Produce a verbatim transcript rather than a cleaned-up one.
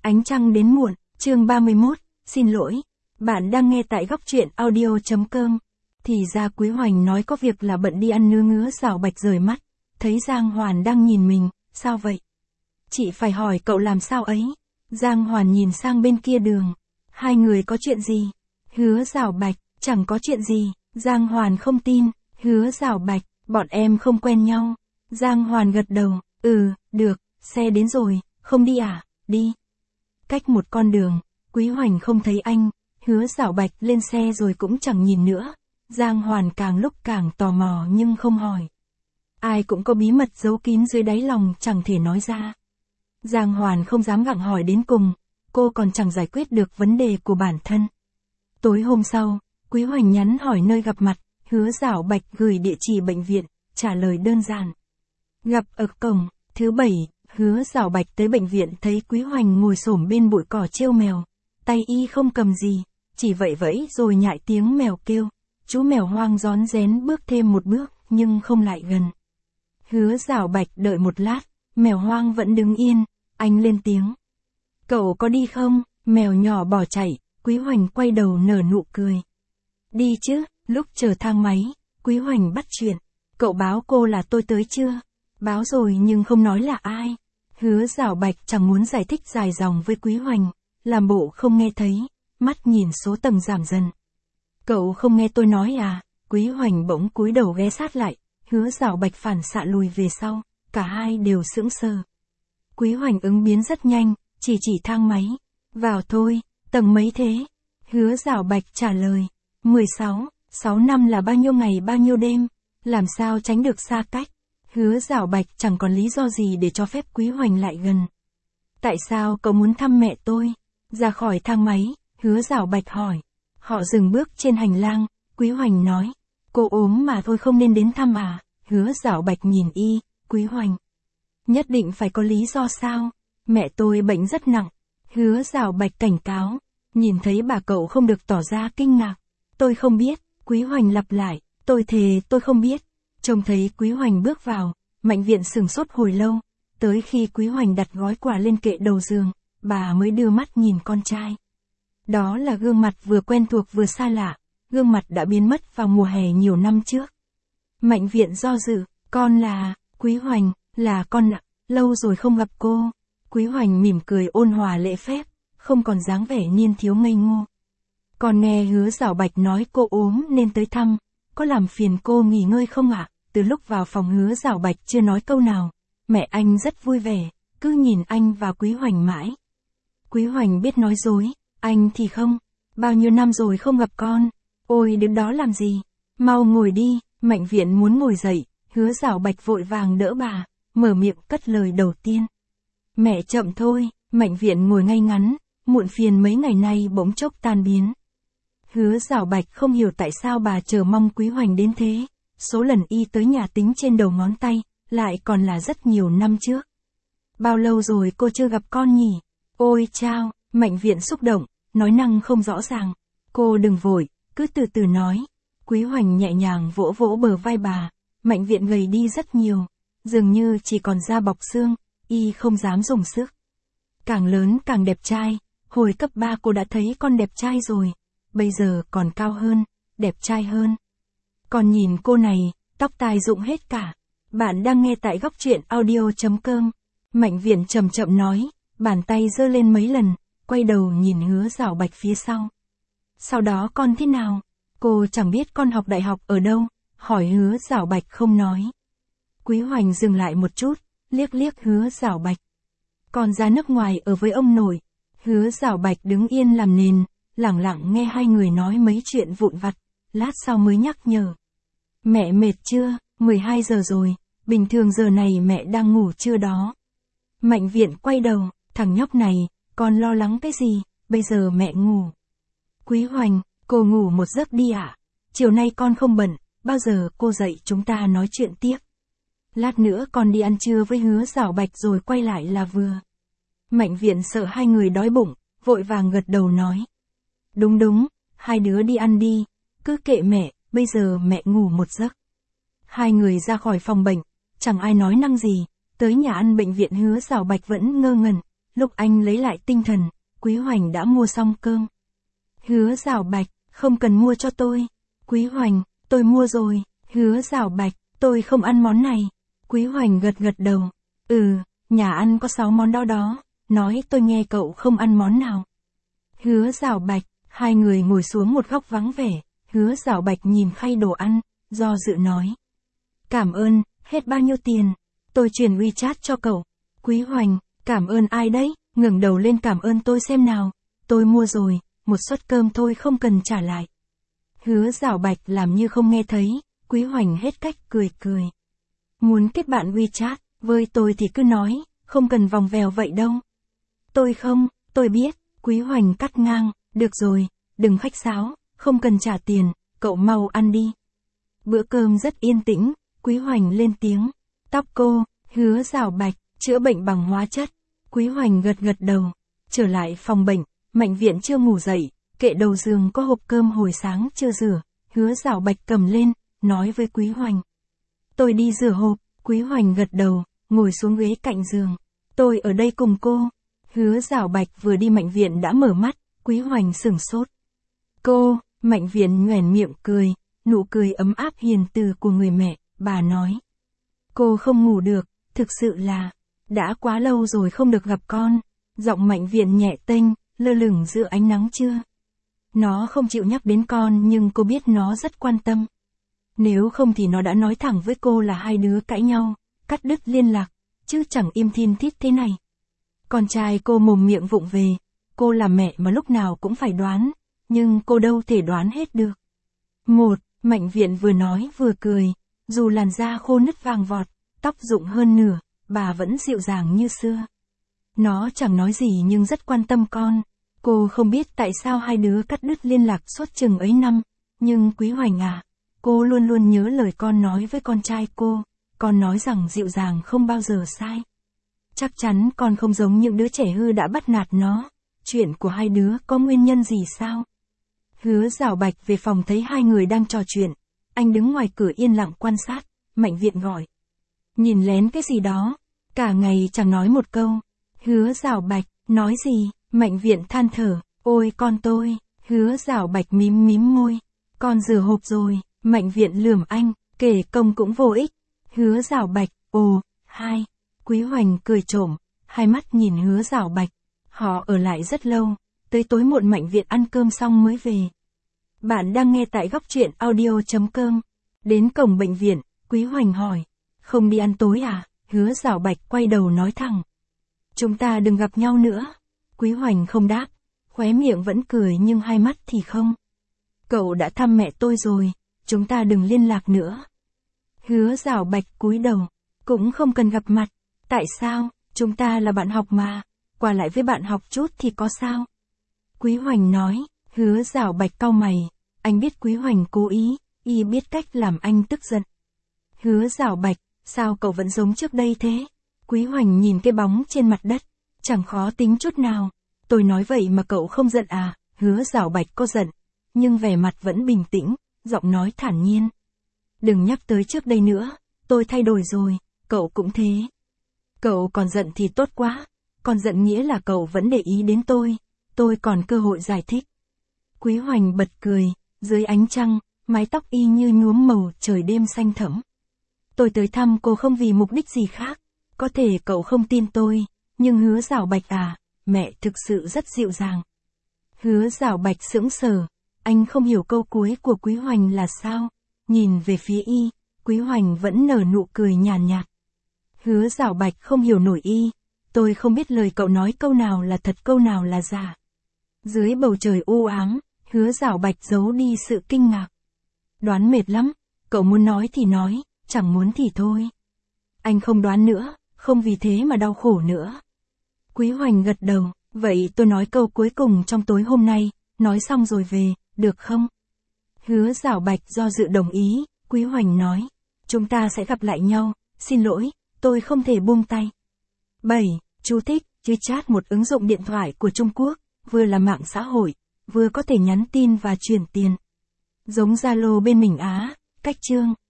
Ánh trăng đến muộn, chương ba mươi mốt, xin lỗi. Bạn đang nghe tại góc truyện audio.com. Thì ra Quý Hoành nói có việc là bận đi ăn, ngứa ngứa Giảo Bạch rời mắt. Thấy Giang Hoàn đang nhìn mình, sao vậy? Chị phải hỏi cậu làm sao ấy. Giang Hoàn nhìn sang bên kia đường. Hai người có chuyện gì? Hứa Giảo Bạch, chẳng có chuyện gì. Giang Hoàn không tin. Hứa Giảo Bạch, bọn em không quen nhau. Giang Hoàn gật đầu, ừ, được, xe đến rồi, không đi à, đi. Cách một con đường, Quý Hoành không thấy anh, Hứa Giảo Bạch lên xe rồi cũng chẳng nhìn nữa. Giang Hoàn càng lúc càng tò mò nhưng không hỏi. Ai cũng có bí mật giấu kín dưới đáy lòng chẳng thể nói ra. Giang Hoàn không dám gặng hỏi đến cùng, cô còn chẳng giải quyết được vấn đề của bản thân. Tối hôm sau, Quý Hoành nhắn hỏi nơi gặp mặt, Hứa Giảo Bạch gửi địa chỉ bệnh viện, trả lời đơn giản. Gặp ở cổng. Thứ bảy, Hứa Giảo Bạch tới bệnh viện thấy Quý Hoành ngồi xổm bên bụi cỏ trêu mèo. Tay y không cầm gì, chỉ vẫy vẫy rồi nhại tiếng mèo kêu. Chú mèo hoang rón rén bước thêm một bước, nhưng không lại gần. Hứa Giảo Bạch đợi một lát, mèo hoang vẫn đứng yên, anh lên tiếng. Cậu có đi không? Mèo nhỏ bỏ chạy, Quý Hoành quay đầu nở nụ cười. Đi chứ, lúc chờ thang máy, Quý Hoành bắt chuyện. Cậu báo cô là tôi tới chưa? Báo rồi nhưng không nói là ai. Hứa Giảo Bạch chẳng muốn giải thích dài dòng với Quý Hoành, làm bộ không nghe thấy, mắt nhìn số tầng giảm dần. Cậu không nghe tôi nói à? Quý Hoành bỗng cúi đầu ghé sát lại, Hứa Giảo Bạch phản xạ lùi về sau, cả hai đều sững sờ. Quý Hoành ứng biến rất nhanh, chỉ chỉ thang máy. Vào thôi, tầng mấy thế? Hứa Giảo Bạch trả lời. mười sáu, sáu năm là bao nhiêu ngày bao nhiêu đêm, làm sao tránh được xa cách. Hứa Giảo Bạch chẳng còn lý do gì để cho phép Quý Hoành lại gần. Tại sao cậu muốn thăm mẹ tôi? Ra khỏi thang máy, Hứa Giảo Bạch hỏi. Họ dừng bước trên hành lang, Quý Hoành nói. Cô ốm mà thôi không nên đến thăm à? Hứa Giảo Bạch nhìn y, Quý Hoành. Nhất định phải có lý do sao? Mẹ tôi bệnh rất nặng. Hứa Giảo Bạch cảnh cáo. Nhìn thấy bà cậu không được tỏ ra kinh ngạc. Tôi không biết, Quý Hoành lặp lại. Tôi thề tôi không biết. Trông thấy Quý Hoành bước vào, Mạnh Viện sửng sốt hồi lâu, tới khi Quý Hoành đặt gói quà lên kệ đầu giường, bà mới đưa mắt nhìn con trai. Đó là gương mặt vừa quen thuộc vừa xa lạ, gương mặt đã biến mất vào mùa hè nhiều năm trước. Mạnh Viện do dự, con là, Quý Hoành, là con ạ, lâu rồi không gặp cô. Quý Hoành mỉm cười ôn hòa lễ phép, không còn dáng vẻ niên thiếu ngây ngô. Còn nghe Hứa Giảo Bạch nói cô ốm nên tới thăm, có làm phiền cô nghỉ ngơi không ạ? Từ lúc vào phòng Hứa Giảo Bạch chưa nói câu nào, mẹ anh rất vui vẻ, cứ nhìn anh và Quý Hoành mãi. Quý Hoành biết nói dối, anh thì không, bao nhiêu năm rồi không gặp con, ôi đứng đó làm gì, mau ngồi đi. Mạnh Viện muốn ngồi dậy, Hứa Giảo Bạch vội vàng đỡ bà, mở miệng cất lời đầu tiên. Mẹ chậm thôi. Mạnh Viện ngồi ngay ngắn, muộn phiền mấy ngày nay bỗng chốc tan biến. Hứa Giảo Bạch không hiểu tại sao bà chờ mong Quý Hoành đến thế. Số lần y tới nhà tính trên đầu ngón tay, lại còn là rất nhiều năm trước. Bao lâu rồi cô chưa gặp con nhỉ? Ôi chao, Mạnh Viện xúc động, nói năng không rõ ràng. Cô đừng vội, cứ từ từ nói. Quý Hoành nhẹ nhàng vỗ vỗ bờ vai bà. Mạnh Viện gầy đi rất nhiều, dường như chỉ còn da bọc xương, y không dám dùng sức. Càng lớn càng đẹp trai, hồi cấp ba cô đã thấy con đẹp trai rồi, bây giờ còn cao hơn, đẹp trai hơn. Còn nhìn cô này, tóc tai rụng hết cả. Bạn đang nghe tại góc truyện audio.com. Mạnh Viện chậm chậm nói, bàn tay giơ lên mấy lần, quay đầu nhìn Hứa Giảo Bạch phía sau. Sau đó con thế nào? Cô chẳng biết con học đại học ở đâu, hỏi Hứa Giảo Bạch không nói. Quý Hoành dừng lại một chút, liếc liếc Hứa Giảo Bạch. Con ra nước ngoài ở với ông nội. Hứa Giảo Bạch đứng yên làm nền, lẳng lặng nghe hai người nói mấy chuyện vụn vặt, lát sau mới nhắc nhở. Mẹ mệt chưa? mười hai giờ rồi, bình thường giờ này mẹ đang ngủ chưa đó? Mạnh Viện quay đầu, thằng nhóc này, con lo lắng cái gì, bây giờ mẹ ngủ. Quý Hoành, cô ngủ một giấc đi ạ. Chiều nay con không bận, bao giờ cô dậy chúng ta nói chuyện tiếp. Lát nữa con đi ăn trưa với Hứa Giảo Bạch rồi quay lại là vừa. Mạnh Viện sợ hai người đói bụng, vội vàng gật đầu nói. Đúng đúng, hai đứa đi ăn đi, cứ kệ mẹ, bây giờ mẹ ngủ một giấc. Hai người ra khỏi phòng bệnh, chẳng ai nói năng gì, tới nhà ăn bệnh viện Hứa Giảo Bạch vẫn ngơ ngẩn, Lúc anh lấy lại tinh thần, Quý Hoành đã mua xong cơm. Hứa Giảo Bạch, không cần mua cho tôi. Quý Hoành, tôi mua rồi. Hứa Giảo Bạch, tôi không ăn món này. Quý Hoành gật gật đầu. Ừ, nhà ăn có sáu món đó đó. Nói tôi nghe cậu không ăn món nào. Hứa Giảo Bạch, hai người ngồi xuống một góc vắng vẻ. Hứa Giảo Bạch nhìn khay đồ ăn, do dự nói. Cảm ơn, hết bao nhiêu tiền? Tôi chuyển WeChat cho cậu. Quý Hoành, cảm ơn ai đấy? Ngẩng đầu lên cảm ơn tôi xem nào. Tôi mua rồi, một suất cơm thôi không cần trả lại. Hứa Giảo Bạch làm như không nghe thấy, Quý Hoành hết cách cười cười. Muốn kết bạn WeChat, với tôi thì cứ nói, không cần vòng vèo vậy đâu. Tôi không, tôi biết, Quý Hoành cắt ngang, được rồi, đừng khách sáo, không cần trả tiền, cậu mau ăn đi. Bữa cơm rất yên tĩnh, Quý Hoành lên tiếng. Tóc cô, Hứa Giảo Bạch, chữa bệnh bằng hóa chất. Quý Hoành gật gật đầu. Trở lại phòng bệnh, Mạnh Viện chưa ngủ dậy, kệ đầu giường có hộp cơm hồi sáng chưa rửa. Hứa Giảo Bạch cầm lên, nói với Quý Hoành. Tôi đi rửa hộp. Quý Hoành gật đầu, ngồi xuống ghế cạnh giường. Tôi ở đây cùng cô. Hứa Giảo Bạch vừa đi Mạnh Viện đã mở mắt, Quý Hoành sửng sốt. Cô, Mạnh Viện nhoẻn miệng cười, nụ cười ấm áp hiền từ của người mẹ, bà nói. Cô không ngủ được, thực sự là, đã quá lâu rồi không được gặp con. Giọng Mạnh Viện nhẹ tênh, lơ lửng giữa ánh nắng trưa. Nó không chịu nhắc đến con nhưng cô biết nó rất quan tâm. Nếu không thì nó đã nói thẳng với cô là hai đứa cãi nhau, cắt đứt liên lạc, chứ chẳng im thin thít thế này. Con trai cô mồm miệng vụng về, cô là mẹ mà lúc nào cũng phải đoán, nhưng cô đâu thể đoán hết được. Một, Mạnh Viện vừa nói vừa cười, dù làn da khô nứt vàng vọt, tóc rụng hơn nửa, bà vẫn dịu dàng như xưa. Nó chẳng nói gì nhưng rất quan tâm con. Cô không biết tại sao hai đứa cắt đứt liên lạc suốt chừng ấy năm, nhưng Quý Hoành à, cô luôn luôn nhớ lời con nói với con trai cô, con nói rằng dịu dàng không bao giờ sai. Chắc chắn con không giống những đứa trẻ hư đã bắt nạt nó, chuyện của hai đứa có nguyên nhân gì sao? Hứa Giảo Bạch về phòng thấy hai người đang trò chuyện, anh đứng ngoài cửa yên lặng quan sát, Mạnh Viện gọi. Nhìn lén cái gì đó, cả ngày chẳng nói một câu. Hứa Giảo Bạch, nói gì? Mạnh Viện than thở, ôi con tôi. Hứa Giảo Bạch mím mím môi, con rửa hộp rồi. Mạnh Viện lườm anh, kể công cũng vô ích. Hứa Giảo Bạch, ồ, hai. Quý Hoành cười trộm, hai mắt nhìn Hứa Giảo Bạch. Họ ở lại rất lâu, tới tối muộn Mạnh Viện ăn cơm xong mới về. Bạn đang nghe tại góc truyện audio chấm com. Đến cổng bệnh viện, Quý Hoành hỏi, không đi ăn tối à? Hứa Giảo Bạch quay đầu nói thẳng. Chúng ta đừng gặp nhau nữa. Quý Hoành không đáp, khóe miệng vẫn cười nhưng hai mắt thì không. Cậu đã thăm mẹ tôi rồi, chúng ta đừng liên lạc nữa. Hứa Giảo Bạch cúi đầu, cũng không cần gặp mặt. Tại sao? Chúng ta là bạn học mà, qua lại với bạn học chút thì có sao? Quý Hoành nói. Hứa Giảo Bạch cau mày, anh biết Quý Hoành cố ý, y biết cách làm anh tức giận. Hứa Giảo Bạch, sao cậu vẫn giống trước đây thế? Quý Hoành nhìn cái bóng trên mặt đất, chẳng khó tính chút nào. Tôi nói vậy mà cậu không giận à? Hứa Giảo Bạch có giận, nhưng vẻ mặt vẫn bình tĩnh, giọng nói thản nhiên. Đừng nhắc tới trước đây nữa, tôi thay đổi rồi, cậu cũng thế. Cậu còn giận thì tốt quá, còn giận nghĩa là cậu vẫn để ý đến tôi, tôi còn cơ hội giải thích. Quý Hoành bật cười, dưới ánh trăng, mái tóc y như nhuốm màu trời đêm xanh thẫm. Tôi tới thăm cô không vì mục đích gì khác, có thể cậu không tin tôi, nhưng Hứa Giảo Bạch à, mẹ thực sự rất dịu dàng. Hứa Giảo Bạch sững sờ, anh không hiểu câu cuối của Quý Hoành là sao, nhìn về phía y, Quý Hoành vẫn nở nụ cười nhàn nhạt. Hứa Giảo Bạch không hiểu nổi y, tôi không biết lời cậu nói câu nào là thật câu nào là giả. Dưới bầu trời u ám, Hứa Giảo Bạch giấu đi sự kinh ngạc. Đoán mệt lắm, cậu muốn nói thì nói, chẳng muốn thì thôi. Anh không đoán nữa, không vì thế mà đau khổ nữa. Quý Hoành gật đầu, vậy tôi nói câu cuối cùng trong tối hôm nay, nói xong rồi về, được không? Hứa Giảo Bạch do dự đồng ý, Quý Hoành nói, chúng ta sẽ gặp lại nhau, xin lỗi, tôi không thể buông tay. bảy. Chú thích, WeChat một ứng dụng điện thoại của Trung Quốc, vừa là mạng xã hội, vừa có thể nhắn tin và chuyển tiền. Giống Zalo bên mình Á, cách chương.